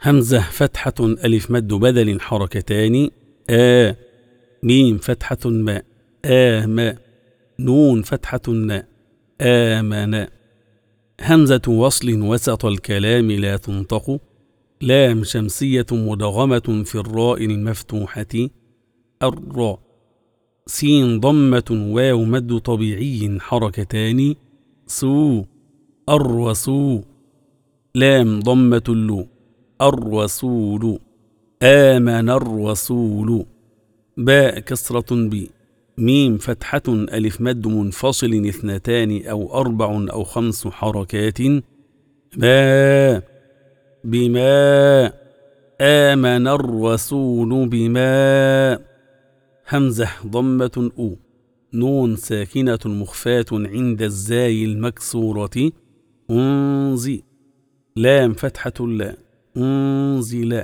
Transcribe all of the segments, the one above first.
همزة فتحة ألف مد بدل حركتان ميم فتحة ما ما نون فتحة نا آمن. همزة وصل وسط الكلام لا تنطق. لام شمسية مدغمة في الراء المفتوحة الراء. سين ضمة واو مد طبيعي حركتان سو الرسول. لام ضمة اللو الرسول. آمن الرسول. باء كسرة بي. ميم فتحة ألف مد منفصل اثنتان أو 4 أو 5 حركات ما بما. آمن الرسول بما. همزة ضمة أو. نون ساكنة مخفاة عند الزاي المكسورة أنزي. لام فتحة لا أنزل.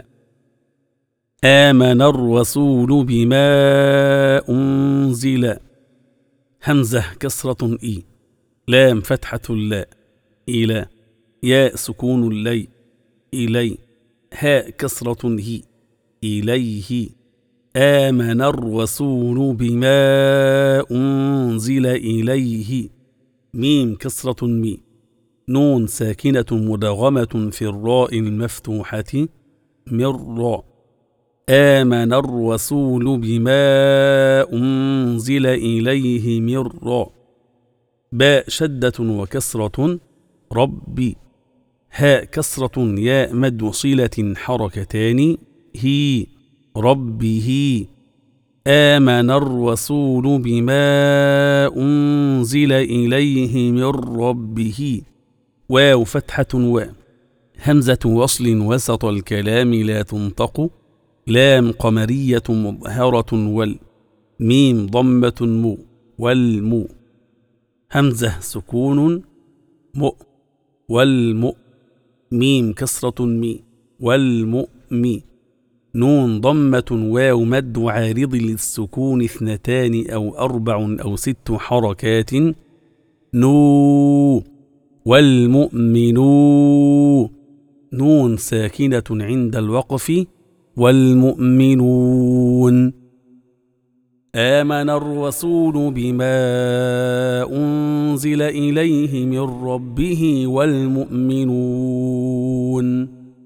آمن الرسول بما أنزل. همزة كسرة إي. لام فتحة لا إلى. ياء سكون اللي إلي. هاء كسرة هي إليه. آمن الرسول بما أنزل إليه. ميم كسرة مي. نون ساكنة مدغمة في الراء المفتوحة من راء. آمن الرسول بما أنزل إليه من راء. باء شدة وكسرة ربي. هاء كسرة ياء مد صلة حركتان هي ربه. آمن الرسول بما أنزل إليه من ربه. واو فتحة و. همزة وصل وسط الكلام لا تنطق. لام قمرية مظهرة وال. ميم ضمة مو والمو. همزة سكون مؤ والمؤ. ميم كسرة مي والمؤمي. نون ضمة واو مد عارض للسكون 2 أو 4 أو 6 حركات نو والمؤمنون. نون ساكنة عند الوقف والمؤمنون. آمن الرسول بما أنزل إليه من ربه والمؤمنون.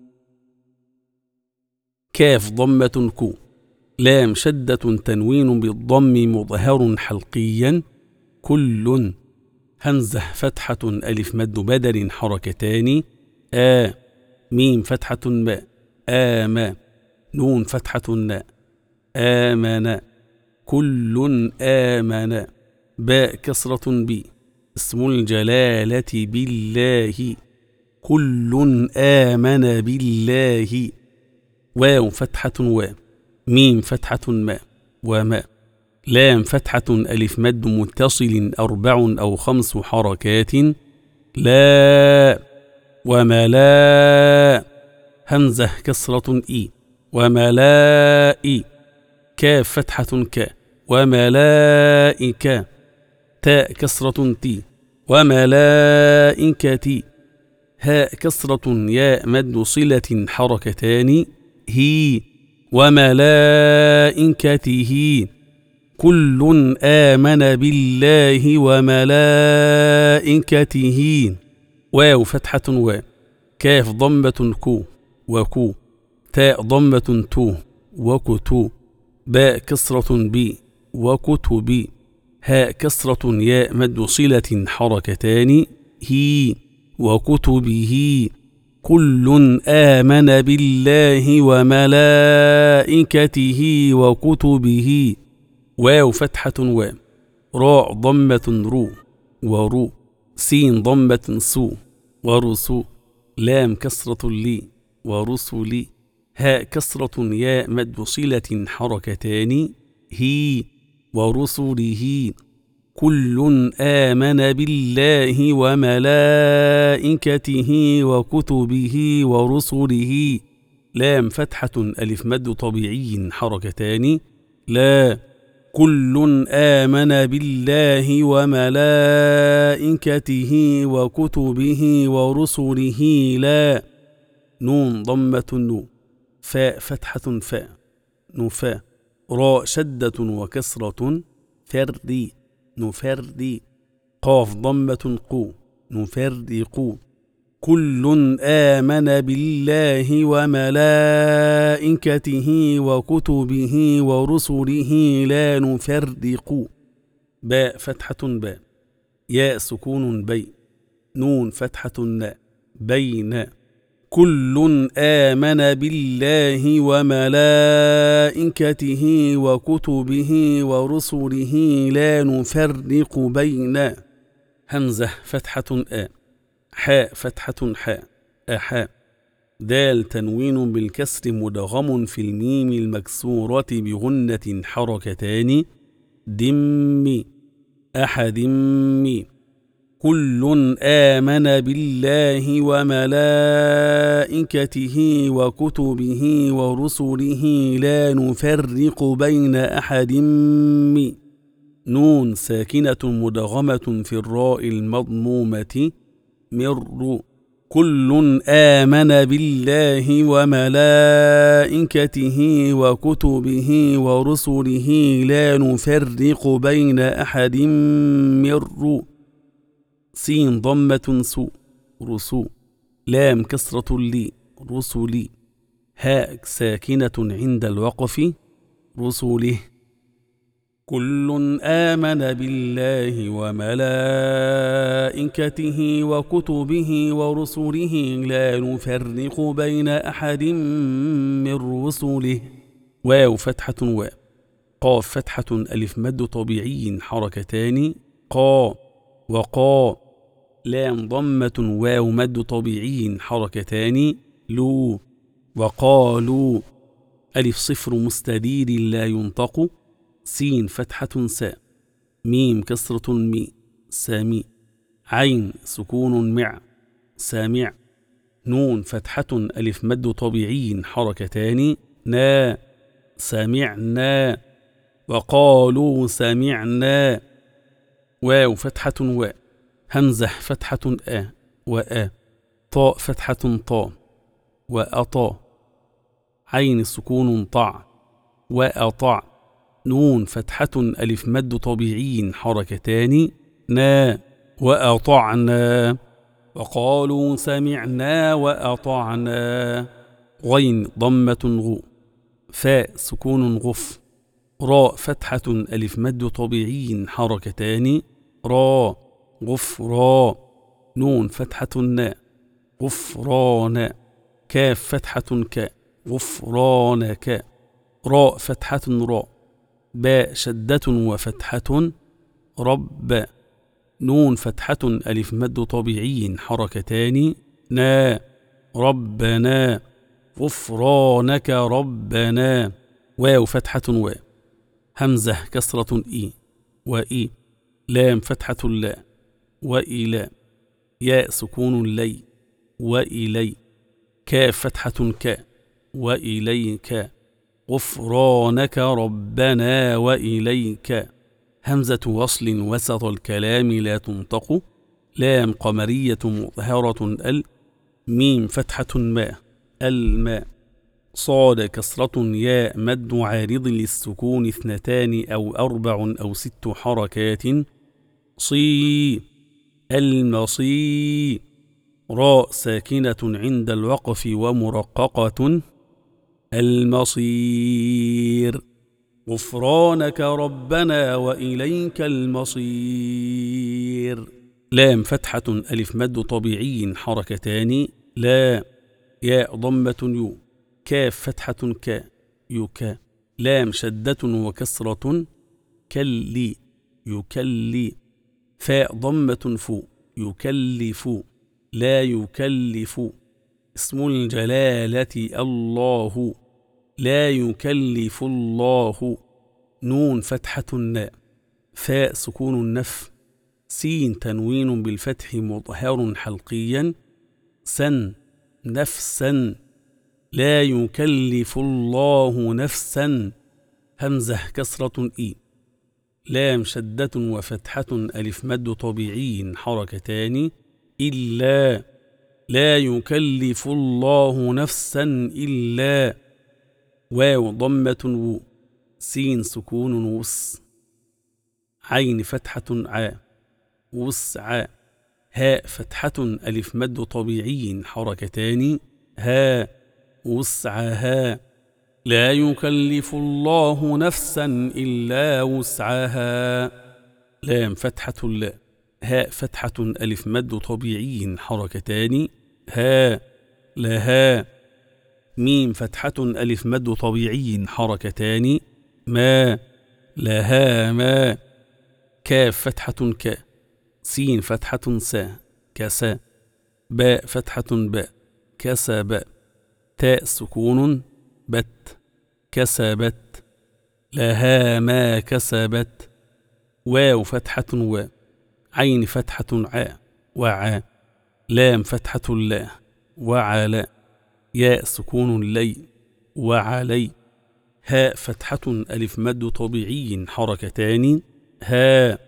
كاف ضمة كو. لام شدة تنوين بالضم مظهر حلقيا كل. همزة فتحة ألف مد بدل حركتان ميم فتحة ما آما. نون فتحة نا آمن. كل آمن. باء كسرة بي. اسم الجلالة بالله. كل آمن بالله. واو فتحة و. ميم فتحة ما وما. لام فتحة ألف مد متصل 4 أو 5 حركات لا وما لا. همزة كسرة إي وملائي. كاف فتحة ك وملائكة. تاء كسرة تي وملائكتي. هاء كسرة ياء مد صلة حركتان هي وملائكته. كل آمن بالله وملائكته. واو فتحة و. كاف ضمة كو وكو. تاء ضمة تو وكتو. باء كسرة بي وكتبي. هاء كسرة ياء مد صلة حركتان هي وكتبه. كل آمن بالله وملائكته وكتبه. واو فتحة و. راء ضمة رو ورو. سين ضمة سو ورسو. لام كسرة لي ورسلي. هاء كسرة ياء مد صلة حركتان هي ورسله. كل آمن بالله وملائكته وكتبه ورسله. لام فتحة ألف مد طبيعي حركتان لا. كل آمن بالله وملائكته وكتبه ورسله لا. نون ضمة نو، فاء فتحة فاء، نفاء، راء شدة وكسرة، فردي، نفردي، قاف ضمة قو، نفرقو، كل آمن بالله وملائكته وكتبه ورسله لا نفرق، باء فتحة باء، ياء سكون بي، نون فتحة ناء، بين، كل آمن بالله وملائكته وكتبه ورسله لا نفرق بين، همزة فتحة آ، حاء فتحة حاء، أحاء، دال تنوين بالكسر مدغم في الميم المكسورة بغنة حركتان، دم، أحد مي، كل آمن بالله وملائكته وكتبه ورسله لا نفرق بين أحد مي، نون ساكنة مدغمة في الراء المضمومة، مر، كل آمن بالله وملائكته وكتبه ورسله لا نفرق بين أحد مر، سين ضمة سو، رسو، لام كسرة لي، رسلي، هاء ساكنة عند الوقف، رسله، كل آمن بالله وملائكته وكتبه ورسله لا نفرق بين أحد من رسله، واو فتحة واو، قاف فتحة ألف مد طبيعي حركتان، قا، وقا، لام ضمة واو مد طبيعي حركتان، لو، وقالوا، ألف صفر مستدير لا ينطق، سين فتحة ساء، ميم كسرة مي، سامي، عين سكون مع، سامع، نون فتحة ألف مد طبيعي حركتان، نا، سمعنا، وقالوا سمعنا، واو فتحة واو، همزة فتحة آ، وآ، طاء فتحة طاء، وأطا، عين سكون طع، وأطع، نون فتحة ألف مد طبيعي حركتان، نا، وأطعنا، وقالوا سمعنا وأطعنا، غين ضمة غو، فاء سكون غف، راء فتحة ألف مد طبيعي حركتان، را، غفرا، نون فتحة ناء، غفران، كاف فتحة كاء، غفرانك، راء فتحة راء، باء شدة وفتحة، رب، نون فتحة ألف مد طبيعي حركتان، نا، ربنا، غفرانك ربنا، واو فتحة واو، همزة كسرة إي، وإي، لام فتحة لا، وإلى، ياء سكون لي، وإلي، كاف فتحة كا، وإليك، غفرانك ربنا وإليك، همزة وصل وسط الكلام لا تنطق، لام قمرية مظهرة ال، ميم فتحة ما، الماء، صاد كسرة ياء مد عارض للسكون 2 أو 4 أو 6 حركات، صي، المصي، راء ساكنة عند الوقف ومرققة، المصير، غفرانك ربنا وإليك المصير، لام فتحة ألف مد طبيعي حركتان، لا، ياء ضمة يو، كاف فتحة كا، يكا، لام شدة وكسرة، كلي، يكلي، فاء ضمة فو، يكلف، لا يكلف، اسم الجلالة الله، لا يكلف الله، نون فتحة ناء، فاء سكون النف، سين تنوين بالفتح مظهر حلقيا، سن، نفسا، لا يكلف الله نفسا، همزة كسرة إي، لام شدة وفتحة ألف مد طبيعي حركتان، إلا، لا يكلف الله نفسا إلا. واو ضمة و، سين سكون وس، عين فتحة ع، وسع، هاء فتحة ألف مد طبيعي حركتان، ها، وسعها. لا يكلف الله نفسا إلا وسعها. لام فتحة لا، هاء فتحة ألف مد طبيعي حركتان، ها، لها. ميم فتحة ألف مد طبيعي حركتان، ما، لها ما. كاف فتحة ك، سين فتحة سا، كسا، باء فتحة باء، كسب، تاء سكون بت، كسبت، لها ما كسبت. واو فتحة و، عين فتحة ع، وعى، لام فتحة لا، وعلى، ياء سكون لي، وعلي، هاء فتحة ألف مد طبيعي حركتان، ها،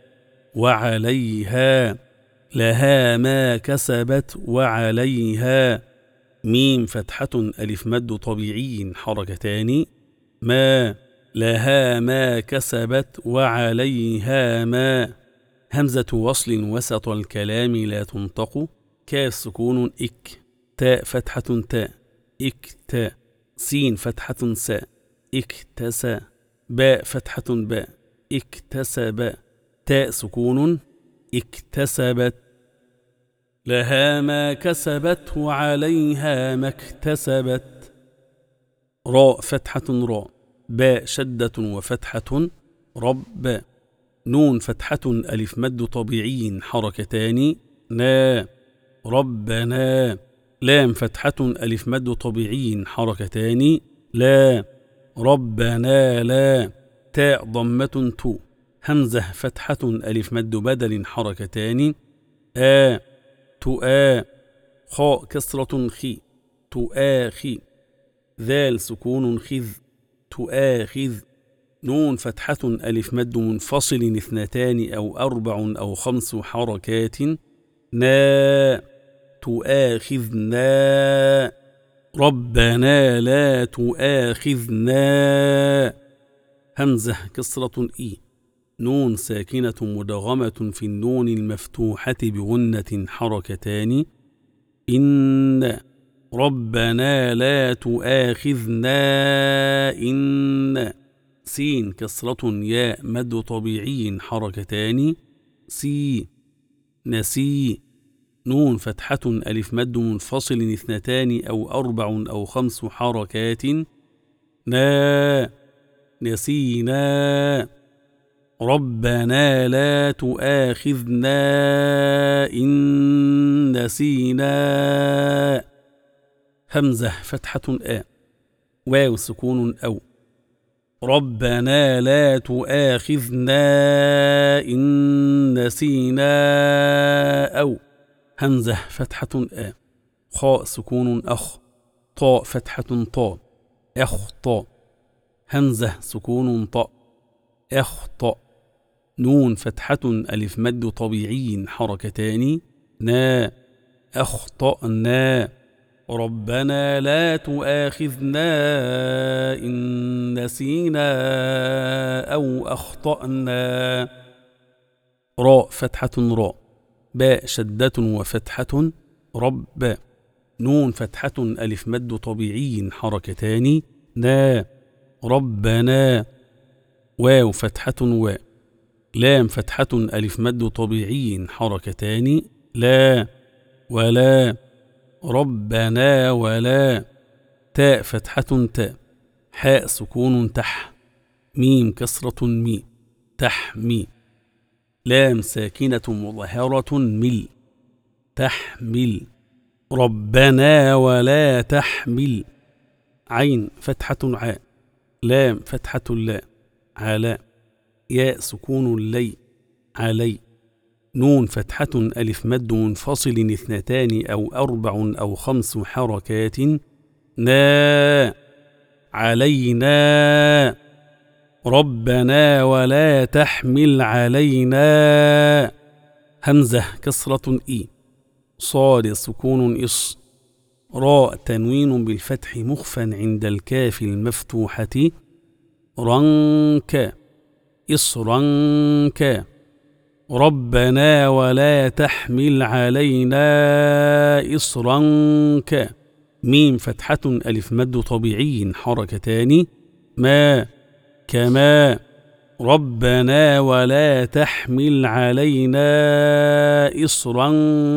وعليها. لها ما كسبت وعليها. ميم فتحة ألف مد طبيعي حركتان، ما، لها ما كسبت وعليها ما. همزة وصل وسط الكلام لا تنطق، كاف سكون إك، تاء فتحة تاء، إكتا، سين فتحة سا، اكتسى، باء فتحة باء، اكتسب، تاء سكون، اكتسبت. لها ما كسبت وعليها ما اكتسبت. راء فتحة راء، باء شدة وفتحة، رب، نون فتحة ألف مد طبيعي حركتان، نا، ربنا. لام فتحة ألف مد طبيعي حركتان، لا، ربنا لا. تاء ضمة تو، همزة فتحة ألف مد بدل حركتان، تؤا. خاء كسرة خي، تؤاخي، ذال سكون خذ، تؤاخذ. نون فتحة ألف مد منفصل اثنتان أو أربع أو خمس حركات، نا، تؤاخذنا. ربنا لا تؤاخذنا. همزة كسرة إي، نون ساكنة مدغمة في النون المفتوحة بغنة حركتان، إن. ربنا لا تؤاخذنا إن. سين كسرة ياء مد طبيعي حركتان، سي، نسي. نون فتحة ألف مد منفصل اثنتان أو أربع أو خمس حركات، نا، نسينا. ربنا لا تؤاخذنا إن نسينا. همزة فتحة آ، واو سكون أو. ربنا لا تؤاخذنا إن نسينا أو. همزة فتحة آ، خاء سكون أخ، طاء فتحة طاء، أخطأ. همزة سكون طاء، أخطأ. نون فتحة ألف مد طبيعي حركتان، نا، أخطأنا. ربنا لا تؤاخذنا إن نسينا أو أخطأنا. راء فتحة راء، باء شدة وفتحة، رب. نون فتحة ألف مد طبيعي حركتان، نا، ربنا. واو فتحة و، لام فتحة ألف مد طبيعي حركتان، لا، ولا. ربنا ولا. تاء فتحة تاء، حاء سكون تح، ميم كسرة مي، تحمي. لام ساكنة مظهرة مل، تحمل. ربنا ولا تحمل. عين فتحة عاء، لام فتحة لا، على، ياء سكون لي، علي. نون فتحة ألف مد منفصل اثنتان أو أربع أو خمس حركات، نا، علينا. ربنا ولا تحمل علينا. همزة كسرة إي، صاد سكون إص، راء تنوين بالفتح مخفى عند الكاف المفتوحة، رنك إصرنك. ربنا ولا تحمل علينا إصرنك، ميم فتحة ألف مد طبيعي حركتان، ما كما. ربنا ولا تحمل علينا إصرا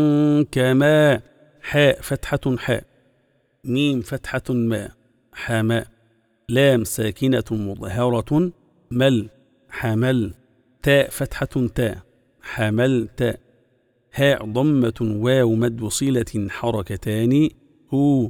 كما، حاء فتحة حاء، ميم فتحة ما، حماء. لام ساكنة مظهرة، مل حمل. تاء فتحة تاء، حملت. هاء ضمة واو مد صلة حركتان، هو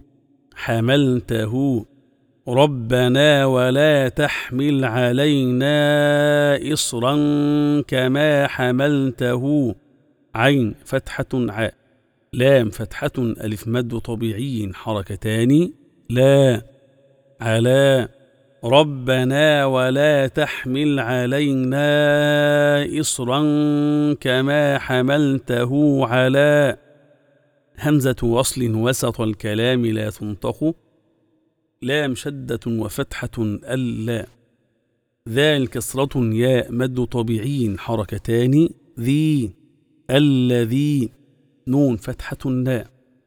حملته. ربنا ولا تحمل علينا إصرا كما حملته، عين فتحة عاء، لام فتحة ألف مد طبيعي حركتان، لا على. ربنا ولا تحمل علينا إصرا كما حملته على، همزة وصل وسط الكلام لا تنطق، لام شدة وفتحة ألا، ذال كسرة ياء مد طبيعي حركتان، ذي الذي، نون فتحة ناء،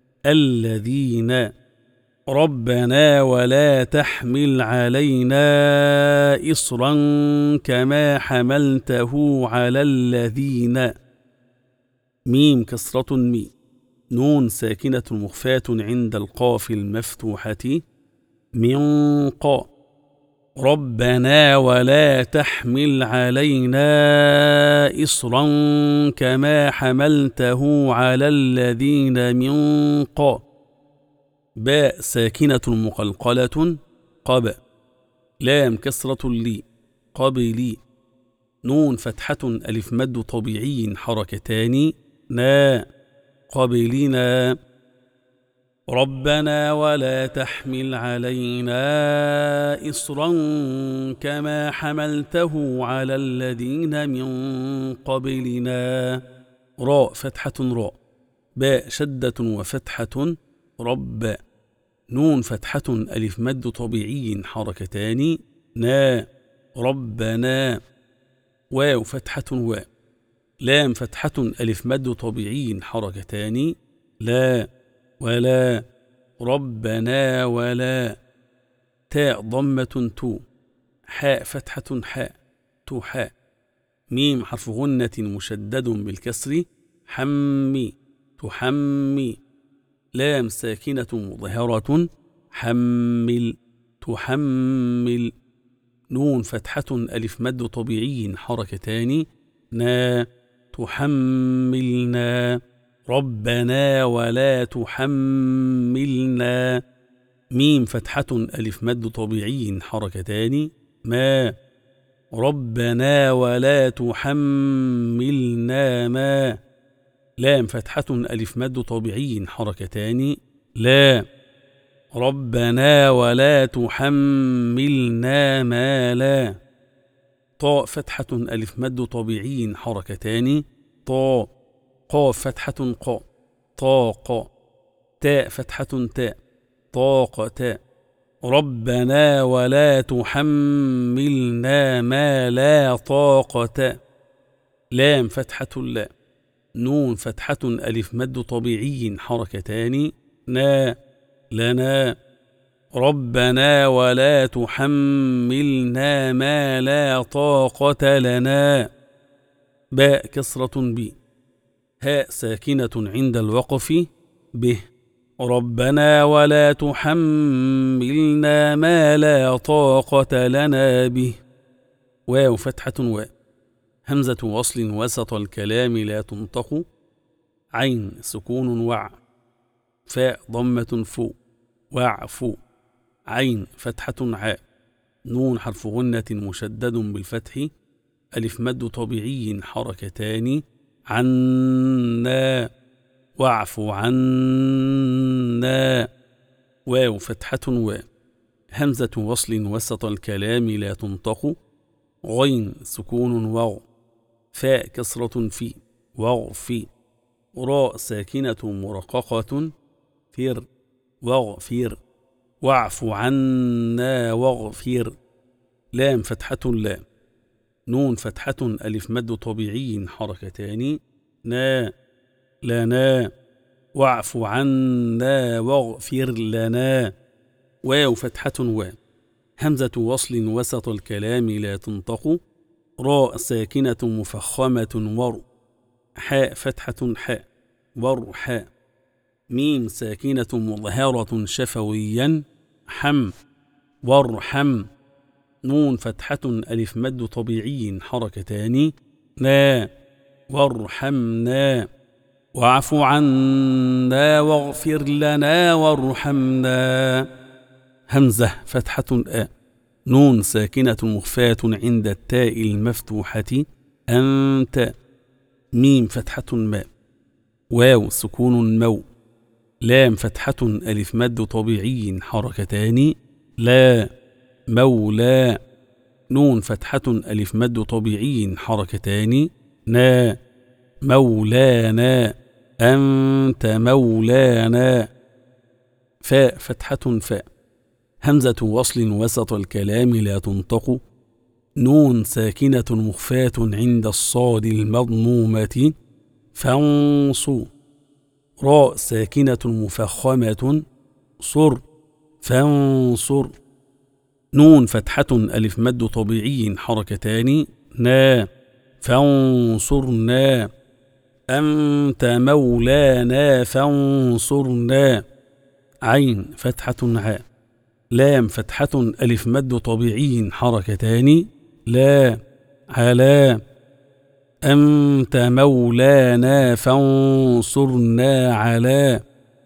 الذين. ربنا ولا تحمل علينا إصرا كما حملته على الذين، ميم كسرة مي، نون ساكنة مخفاة عند القاف المفتوحة، من قا. ربنا ولا تحمل علينا إصرا كما حملته على الذين من قا. باء ساكنة مقلقلة، قب. لام كسرة لي، قبلي. نون فتحة ألف مد طبيعي حركتان، نا قبلنا. ربنا ولا تحمل علينا إصرا كما حملته على الذين من قبلنا، راء فتحة راء، باء شدة وفتحة، رب. نون فتحة ألف مد طبيعي حركتان، نا ربنا. واو فتحة واو، لام فتحة ألف مد طبيعي حركتان، لا ولا. ربنا ولا. تاء ضمة تو، حاء فتحة حاء، تو حاء. ميم حرف غنة مشدد بالكسر، حمي تحمي. لام ساكنة مظهرة، حمل تحمل. نون فتحة ألف مد طبيعي حركتان، نا تحملنا. ربنا ولا تحملنا، ميم فتحة ألف مد طبيعي حركتان، ما. ربنا ولا تحملنا ما، لام فتحة ألف مد طبيعي حركتان، لا. ربنا ولا تحملنا ما لا. طاء فتحة ألف مد طبيعي حركتان، طاء. قاف فتحة قاء، طاق. تاء فتحة تاء، طاق تاء. ربنا ولا تحملنا ما لا طاقة، لام فتحة لا، نون فتحة ألف مد طبيعي حركتان، نا لنا. ربنا ولا تحملنا ما لا طاقة لنا، باء كسرة بي، هاء ساكنة عند الوقف، به. ربنا ولا تحملنا ما لا طاقة لنا به، واو فتحة واو، همزة وصل وسط الكلام لا تنطق، عين سكون وع، فاء ضمة فو، وعفو. عين فتحة عاء، نون حرف غنة مشدد بالفتح، ألف مد طبيعي حركتان، عنا واعف عنا. واو فتحة واو، همزة وصل وسط الكلام لا تنطق، غين سكون واو، فاء كسرة في، واغفي. راء ساكنة مرققة فر واغفر واعف عنا واغفر لام فتحة لا نون فتحة ألف مد طبيعي حركتان نا لنا واعف عنا واغفر لنا واو فتحة و همزة وصل وسط الكلام لا تنطق راء ساكنة مفخمة ور حاء فتحة حاء ور حاء ميم ساكنة مظهرة شفويا حم وارحم نون فتحة ألف مد طبيعي حركتان نا وارحمنا واعف عنا واغفر لنا وارحمنا همزة فتحة نون ساكنة مخفاة عند التاء المفتوحة أنت ميم فتحة ماء واو سكون مو لام فتحة ألف مد طبيعي حركتان لا مولا نون فتحة ألف مد طبيعي حركتان نا مولانا أنت مولانا فاء فتحة فاء همزة وصل وسط الكلام لا تنطق نون ساكنة مخفاة عند الصاد المضمومة فانصو راء ساكنة مفخمة صر فانصر نون فتحة ألف مد طبيعي حركتان نا فانصرنا أنت مولانا فانصرنا عين فتحة عاء لام فتحة ألف مد طبيعي حركتان لا على أنت مولانا فانصرنا على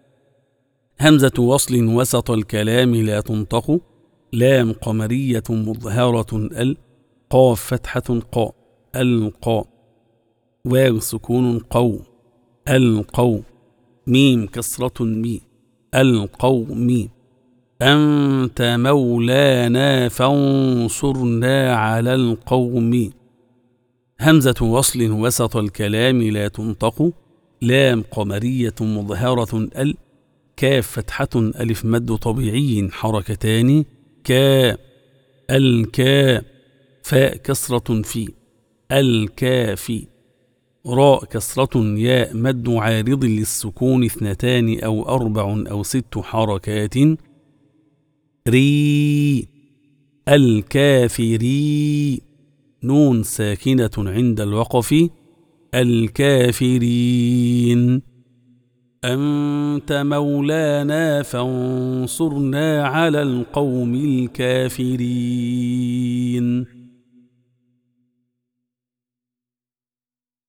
همزة وصل وسط الكلام لا تنطق لام قمرية مظهرة ال قاف فتحة قاء القاء واو سكون قو القو ميم كسرة مي القوم أنت مولانا فانصرنا على القوم همزة وصل وسط الكلام لا تنطق لام قمرية مظهرة ال كاف فتحة ألف مد طبيعي حركتان كا الكا فاء كسرة في الكافي راء كسرة ياء مد عارض للسكون 2 أو 4 أو 6 حركات ري الكافري نون ساكنة عند الوقف الكافرين أنت مولانا فانصرنا على القوم الكافرين